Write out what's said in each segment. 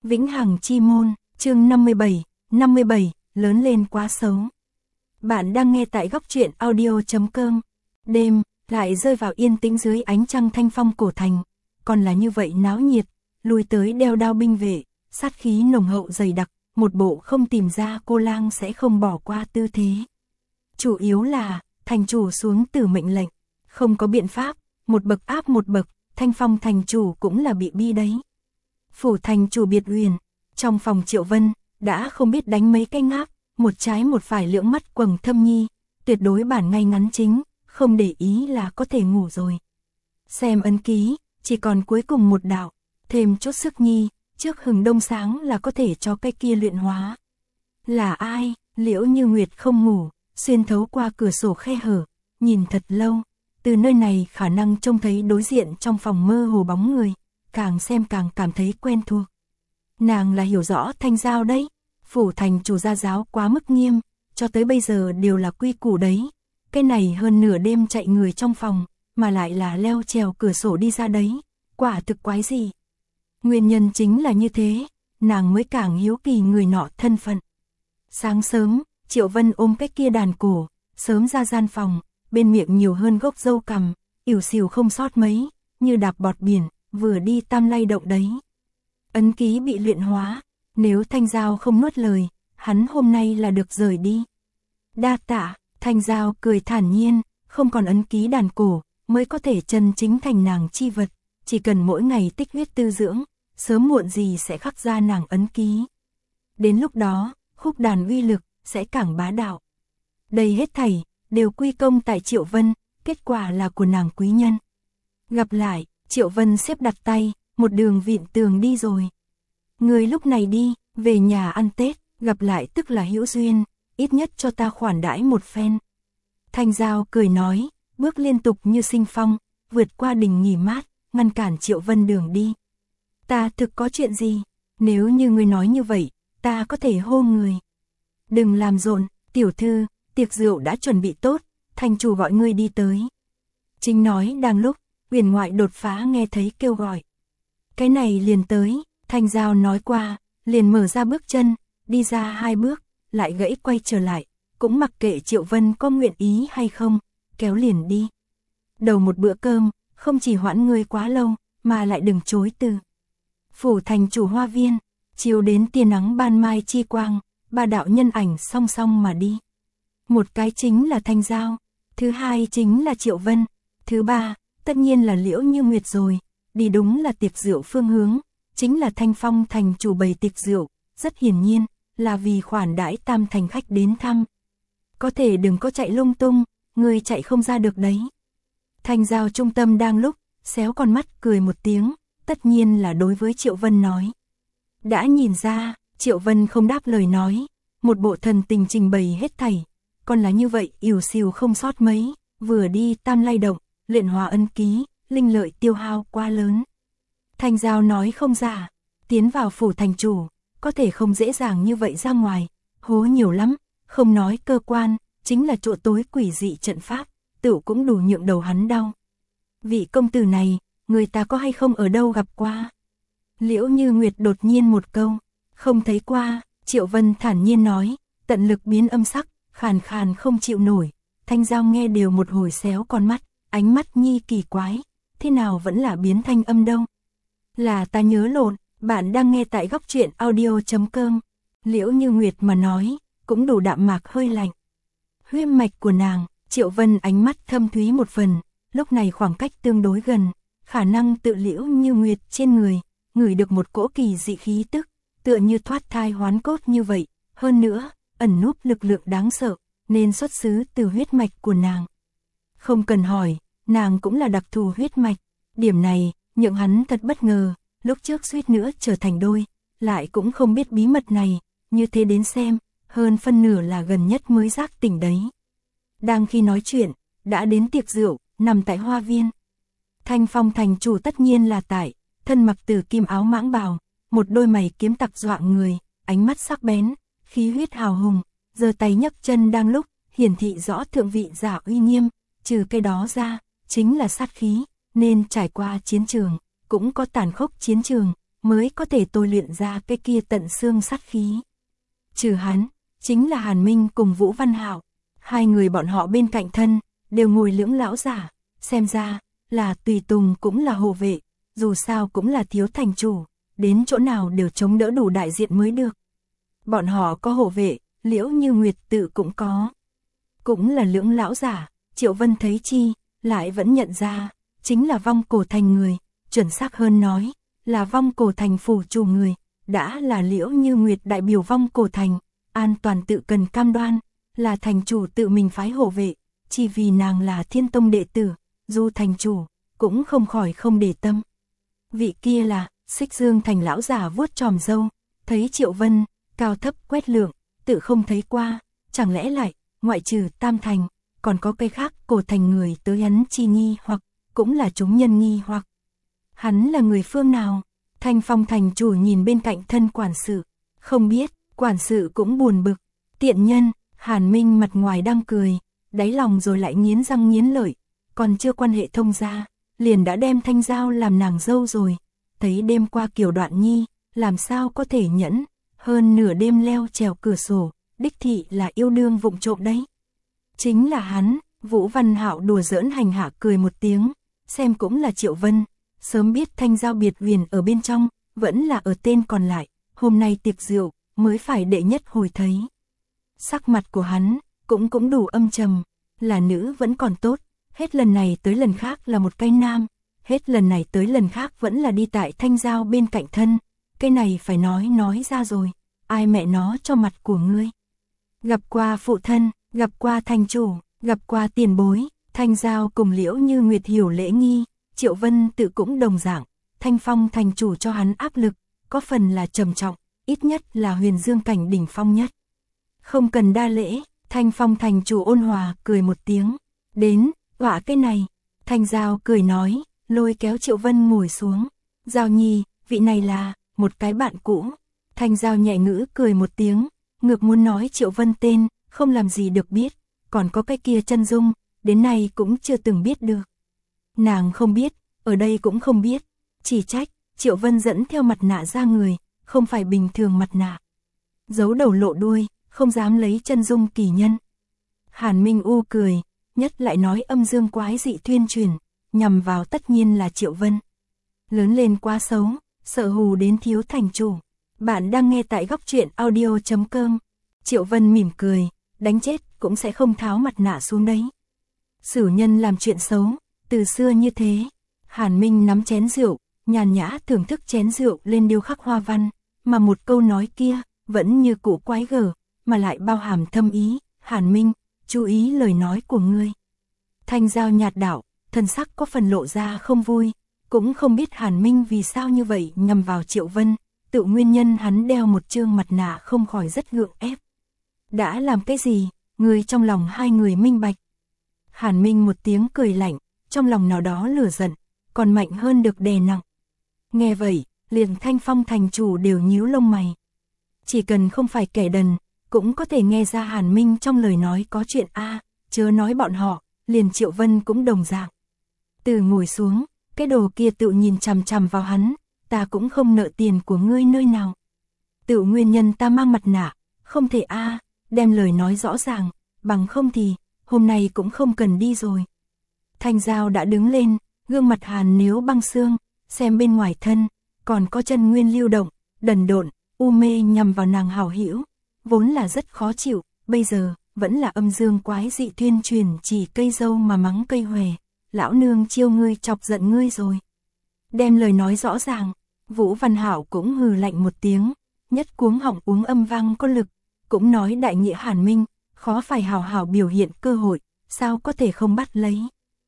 Vĩnh Hằng Chi Môn, chương 57, lớn lên quá xấu. Bạn đang nghe tại góc truyện audio.com. Đêm, lại rơi vào yên tĩnh dưới ánh trăng thanh phong cổ thành. Còn là như vậy náo nhiệt, lui tới đeo đao binh vệ, sát khí nồng hậu dày đặc, một bộ không tìm ra cô lang sẽ không bỏ qua tư thế. Chủ yếu là, thành chủ xuống từ mệnh lệnh, không có biện pháp, một bậc áp một bậc, thanh phong thành chủ cũng là bị bi đấy. Phủ thành chủ biệt huyền, trong phòng Triệu Vân, đã không biết đánh mấy cái ngáp, một trái một phải lưỡng mắt quầng thâm nhi, tuyệt đối bản ngay ngắn chính, không để ý là có thể ngủ rồi. Xem ấn ký, chỉ còn cuối cùng một đạo, thêm chút sức nhi, trước hừng đông sáng là có thể cho cái kia luyện hóa. Là ai? Liễu Như Nguyệt không ngủ, xuyên thấu qua cửa sổ khe hở, nhìn thật lâu, từ nơi này khả năng trông thấy đối diện trong phòng mơ hồ bóng người, càng xem càng cảm thấy quen thuộc. Nàng là hiểu rõ Thanh Giao đấy, phủ thành chủ gia giáo quá mức nghiêm, cho tới bây giờ đều là quy củ đấy. Cái này hơn nửa đêm chạy người trong phòng, mà lại là leo trèo cửa sổ đi ra đấy, quả thực quái gì. Nguyên nhân chính là như thế, nàng mới càng hiếu kỳ người nọ thân phận. Sáng sớm, Triệu Vân ôm cái kia đàn cổ, sớm ra gian phòng, bên miệng nhiều hơn gốc dâu cằm, ỉu xìu không sót mấy, như đạp bọt biển, vừa đi tam lay động đấy. Ấn ký bị luyện hóa, nếu Thanh Giao không nuốt lời, hắn hôm nay là được rời đi. Đa tạ, Thanh Giao cười thản nhiên, không còn ấn ký đàn cổ, mới có thể chân chính thành nàng chi vật, chỉ cần mỗi ngày tích huyết tư dưỡng, sớm muộn gì sẽ khắc ra nàng ấn ký. Đến lúc đó, khúc đàn uy lực sẽ càng bá đạo. Đây hết thảy đều quy công tại Triệu Vân, kết quả là của nàng quý nhân. Gặp lại, Triệu Vân xếp đặt tay, một đường vịn tường đi rồi. Người lúc này đi, về nhà ăn Tết, gặp lại tức là hữu duyên, ít nhất cho ta khoản đãi một phen. Thanh Giao cười nói, bước liên tục như sinh phong, vượt qua đình nghỉ mát, ngăn cản Triệu Vân đường đi. Ta thực có chuyện gì? Nếu như ngươi nói như vậy, ta có thể hô người. Đừng làm rộn, tiểu thư, tiệc rượu đã chuẩn bị tốt, thành chủ gọi ngươi đi tới. Chính nói đang lúc, huyền ngoại đột phá nghe thấy kêu gọi. Cái này liền tới, Thanh Giao nói qua, liền mở ra bước chân, đi ra 2 bước, lại gãy quay trở lại, cũng mặc kệ Triệu Vân có nguyện ý hay không, kéo liền đi. Đầu một bữa cơm, không chỉ hoãn ngươi quá lâu, mà lại đừng chối từ. Phủ thành chủ hoa viên, chiếu đến tia nắng ban mai chi quang, 3 đạo nhân ảnh song song mà đi. Một cái chính là Thanh Giao, thứ hai chính là Triệu Vân, thứ ba, tất nhiên là Liễu Như Nguyệt rồi, đi đúng là tiệc rượu phương hướng, chính là Thanh Phong thành chủ bày tiệc rượu, rất hiển nhiên, là vì khoản đãi tam thành khách đến thăm. Có thể đừng có chạy lung tung, người chạy không ra được đấy. Thanh Giao trung tâm đang lúc, xéo con mắt cười một tiếng, tất nhiên là đối với Triệu Vân nói. Đã nhìn ra, Triệu Vân không đáp lời nói, một bộ thần tình trình bày hết thảy, còn là như vậy ỉu xìu không sót mấy, vừa đi tam lay động, luyện hóa ấn ký, linh lợi tiêu hao quá lớn. Thanh Giao nói không giả, tiến vào phủ thành chủ, có thể không dễ dàng như vậy ra ngoài, hố nhiều lắm, không nói cơ quan, chính là chỗ tối quỷ dị trận pháp, tựu cũng đủ nhượng đầu hắn đau. Vị công tử này, người ta có hay không ở đâu gặp qua? Liễu Như Nguyệt đột nhiên một câu, không thấy qua, Triệu Vân thản nhiên nói, tận lực biến âm sắc, khàn khàn không chịu nổi. Thanh Giao nghe đều một hồi xéo con mắt, ánh mắt nhi kỳ quái, thế nào vẫn là biến thanh âm đâu. Là ta nhớ lộn, bạn đang nghe tại góc truyện audio.com. Liễu Như Nguyệt mà nói, cũng đủ đạm mạc hơi lạnh. Huyết mạch của nàng, Triệu Vân ánh mắt thâm thúy một phần, lúc này khoảng cách tương đối gần, khả năng tự Liễu Như Nguyệt trên người, ngửi được một cỗ kỳ dị khí tức, tựa như thoát thai hoán cốt như vậy, hơn nữa, ẩn núp lực lượng đáng sợ, nên xuất xứ từ huyết mạch của nàng. Không cần hỏi, nàng cũng là đặc thù huyết mạch, điểm này, nhượng hắn thật bất ngờ, lúc trước suýt nữa trở thành đôi, lại cũng không biết bí mật này, như thế đến xem, hơn phân nửa là gần nhất mới giác tỉnh đấy. Đang khi nói chuyện, đã đến tiệc rượu, nằm tại hoa viên. Thanh Phong thành chủ tất nhiên là tại, thân mặc tử kim áo mãng bào, một đôi mày kiếm tặc dọa người, ánh mắt sắc bén, khí huyết hào hùng, giơ tay nhấc chân đang lúc, hiển thị rõ thượng vị giả uy nghiêm, trừ cái đó ra, chính là sát khí, nên trải qua chiến trường, cũng có tàn khốc chiến trường, mới có thể tôi luyện ra cái kia tận xương sát khí. Trừ hắn, chính là Hàn Minh cùng Vũ Văn Hạo, hai người bọn họ bên cạnh thân, đều ngồi lưỡng lão giả, xem ra, là tùy tùng cũng là hộ vệ, dù sao cũng là thiếu thành chủ, đến chỗ nào đều chống đỡ đủ đại diện mới được. Bọn họ có hộ vệ, Liễu Như Nguyệt tự cũng có. Cũng là lưỡng lão giả, Triệu Vân thấy chi, lại vẫn nhận ra, chính là Vong Cổ Thành người, chuẩn xác hơn nói, là Vong Cổ Thành phủ chủ người, đã là Liễu Như Nguyệt đại biểu Vong Cổ Thành, an toàn tự cần cam đoan, là thành chủ tự mình phái hộ vệ, chỉ vì nàng là Thiên Tông đệ tử, dù thành chủ, cũng không khỏi không để tâm. Vị kia là, Xích Dương Thành lão giả vuốt tròm râu, thấy Triệu Vân, cao thấp quét lượng, tự không thấy qua, chẳng lẽ lại, ngoại trừ Tam Thành, còn có cây khác Cổ Thành người tới hắn chi nghi hoặc, cũng là chúng nhân nghi hoặc. Hắn là người phương nào? Thanh Phong thành chủ nhìn bên cạnh thân quản sự, không biết, quản sự cũng buồn bực, tiện nhân, Hàn Minh mặt ngoài đang cười, đáy lòng rồi lại nghiến răng nghiến lợi, còn chưa quan hệ thông gia, liền đã đem Thanh Giao làm nàng dâu rồi, thấy đêm qua Kiều Đoạn Nhi, làm sao có thể nhẫn, hơn nửa đêm leo trèo cửa sổ, đích thị là yêu đương vụng trộm đấy. Chính là hắn, Vũ Văn Hạo đùa giỡn hành hạ cười một tiếng, xem cũng là Triệu Vân, sớm biết Thanh Giao biệt viền ở bên trong, vẫn là ở tên còn lại, hôm nay tiệc rượu, mới phải đệ nhất hồi thấy. Sắc mặt của hắn, cũng đủ âm trầm, là nữ vẫn còn tốt, hết lần này tới lần khác là một cái nam, hết lần này tới lần khác vẫn là đi tại Thanh Giao bên cạnh thân, cái này phải nói ra rồi, ai mẹ nó cho mặt của ngươi. Gặp qua phụ thân, gặp qua thành chủ, gặp qua tiền bối, Thanh Giao cùng Liễu Như Nguyệt hiểu lễ nghi, Triệu Vân tự cũng đồng dạng, Thanh Phong thành chủ cho hắn áp lực, có phần là trầm trọng, ít nhất là Huyền Dương cảnh đỉnh phong nhất. Không cần đa lễ, Thanh Phong thành chủ ôn hòa cười một tiếng, đến, họa cái này, Thanh Giao cười nói, lôi kéo Triệu Vân ngồi xuống, Giao Nhi, vị này là, một cái bạn cũ, Thanh Giao nhẹ ngữ cười một tiếng, ngược muốn nói Triệu Vân tên, không làm gì được biết, còn có cái kia chân dung, đến nay cũng chưa từng biết được. Nàng không biết, ở đây cũng không biết, chỉ trách, Triệu Vân dẫn theo mặt nạ ra người, không phải bình thường mặt nạ. Giấu đầu lộ đuôi, không dám lấy chân dung kỳ nhân. Hàn Minh U cười, nhất lại nói âm dương quái dị tuyên truyền, nhằm vào tất nhiên là Triệu Vân. Lớn lên quá xấu, sợ hù đến thiếu thành chủ. Bạn đang nghe tại góc truyện audio.com. Triệu Vân mỉm cười, đánh chết cũng sẽ không tháo mặt nạ xuống đấy. Sử nhân làm chuyện xấu, từ xưa như thế. Hàn Minh nắm chén rượu, nhàn nhã thưởng thức chén rượu lên điêu khắc hoa văn, mà một câu nói kia, vẫn như cũ quái gở, mà lại bao hàm thâm ý. Hàn Minh, chú ý lời nói của ngươi. Thanh Giao nhạt đạo, thần sắc có phần lộ ra không vui, cũng không biết Hàn Minh vì sao như vậy nhằm vào Triệu Vân, tự nguyên nhân hắn đeo một trương mặt nạ không khỏi rất gượng ép. Đã làm cái gì, người trong lòng hai người minh bạch. Hàn Minh một tiếng cười lạnh, trong lòng nào đó lửa giận, còn mạnh hơn được đè nặng. Nghe vậy, liền Thanh Phong thành chủ đều nhíu lông mày. Chỉ cần không phải kẻ đần, cũng có thể nghe ra Hàn Minh trong lời nói có chuyện a, chớ nói bọn họ, liền Triệu Vân cũng đồng dạng. Từ ngồi xuống, cái đồ kia tự nhìn chằm chằm vào hắn, ta cũng không nợ tiền của ngươi nơi nào. Tự nguyên nhân ta mang mặt nạ, không thể a, đem lời nói rõ ràng, bằng không thì, hôm nay cũng không cần đi rồi. Thanh Giao đã đứng lên, gương mặt Hàn nếu băng xương, xem bên ngoài thân, còn có chân nguyên lưu động, đần độn, u mê nhằm vào nàng hảo hữu, vốn là rất khó chịu, bây giờ, vẫn là âm dương quái dị tuyên truyền chỉ cây dâu mà mắng cây hòe, lão nương chiêu ngươi chọc giận ngươi rồi. Đem lời nói rõ ràng, Vũ Văn Hạo cũng hừ lạnh một tiếng, nhất cuống họng uống âm vang có lực, cũng nói đại nghĩa Hàn Minh, khó phải hào hào biểu hiện cơ hội, sao có thể không bắt lấy.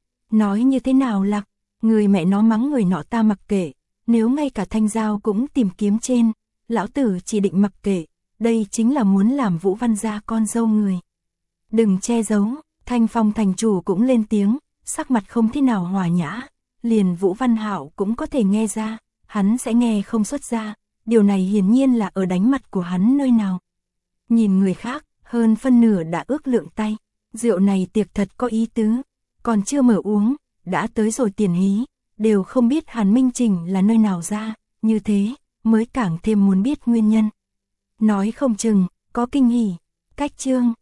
Nói như thế nào lạc, người mẹ nó mắng người nọ ta mặc kệ, nếu ngay cả Thanh Giao cũng tìm kiếm trên, lão tử chỉ định mặc kệ, đây chính là muốn làm Vũ Văn gia con dâu người. Đừng che giấu, Thanh Phong thành chủ cũng lên tiếng, sắc mặt không thế nào hòa nhã, liền Vũ Văn Hạo cũng có thể nghe ra, hắn sẽ nghe không xuất ra, điều này hiển nhiên là ở đánh mặt của hắn nơi nào. Nhìn người khác, hơn phân nửa đã ước lượng tay, rượu này tiệc thật có ý tứ, còn chưa mở uống, đã tới rồi tiền hí, đều không biết Hàn Minh Trình là nơi nào ra, như thế, mới càng thêm muốn biết nguyên nhân. Nói không chừng, có kinh hỉ. Cách chương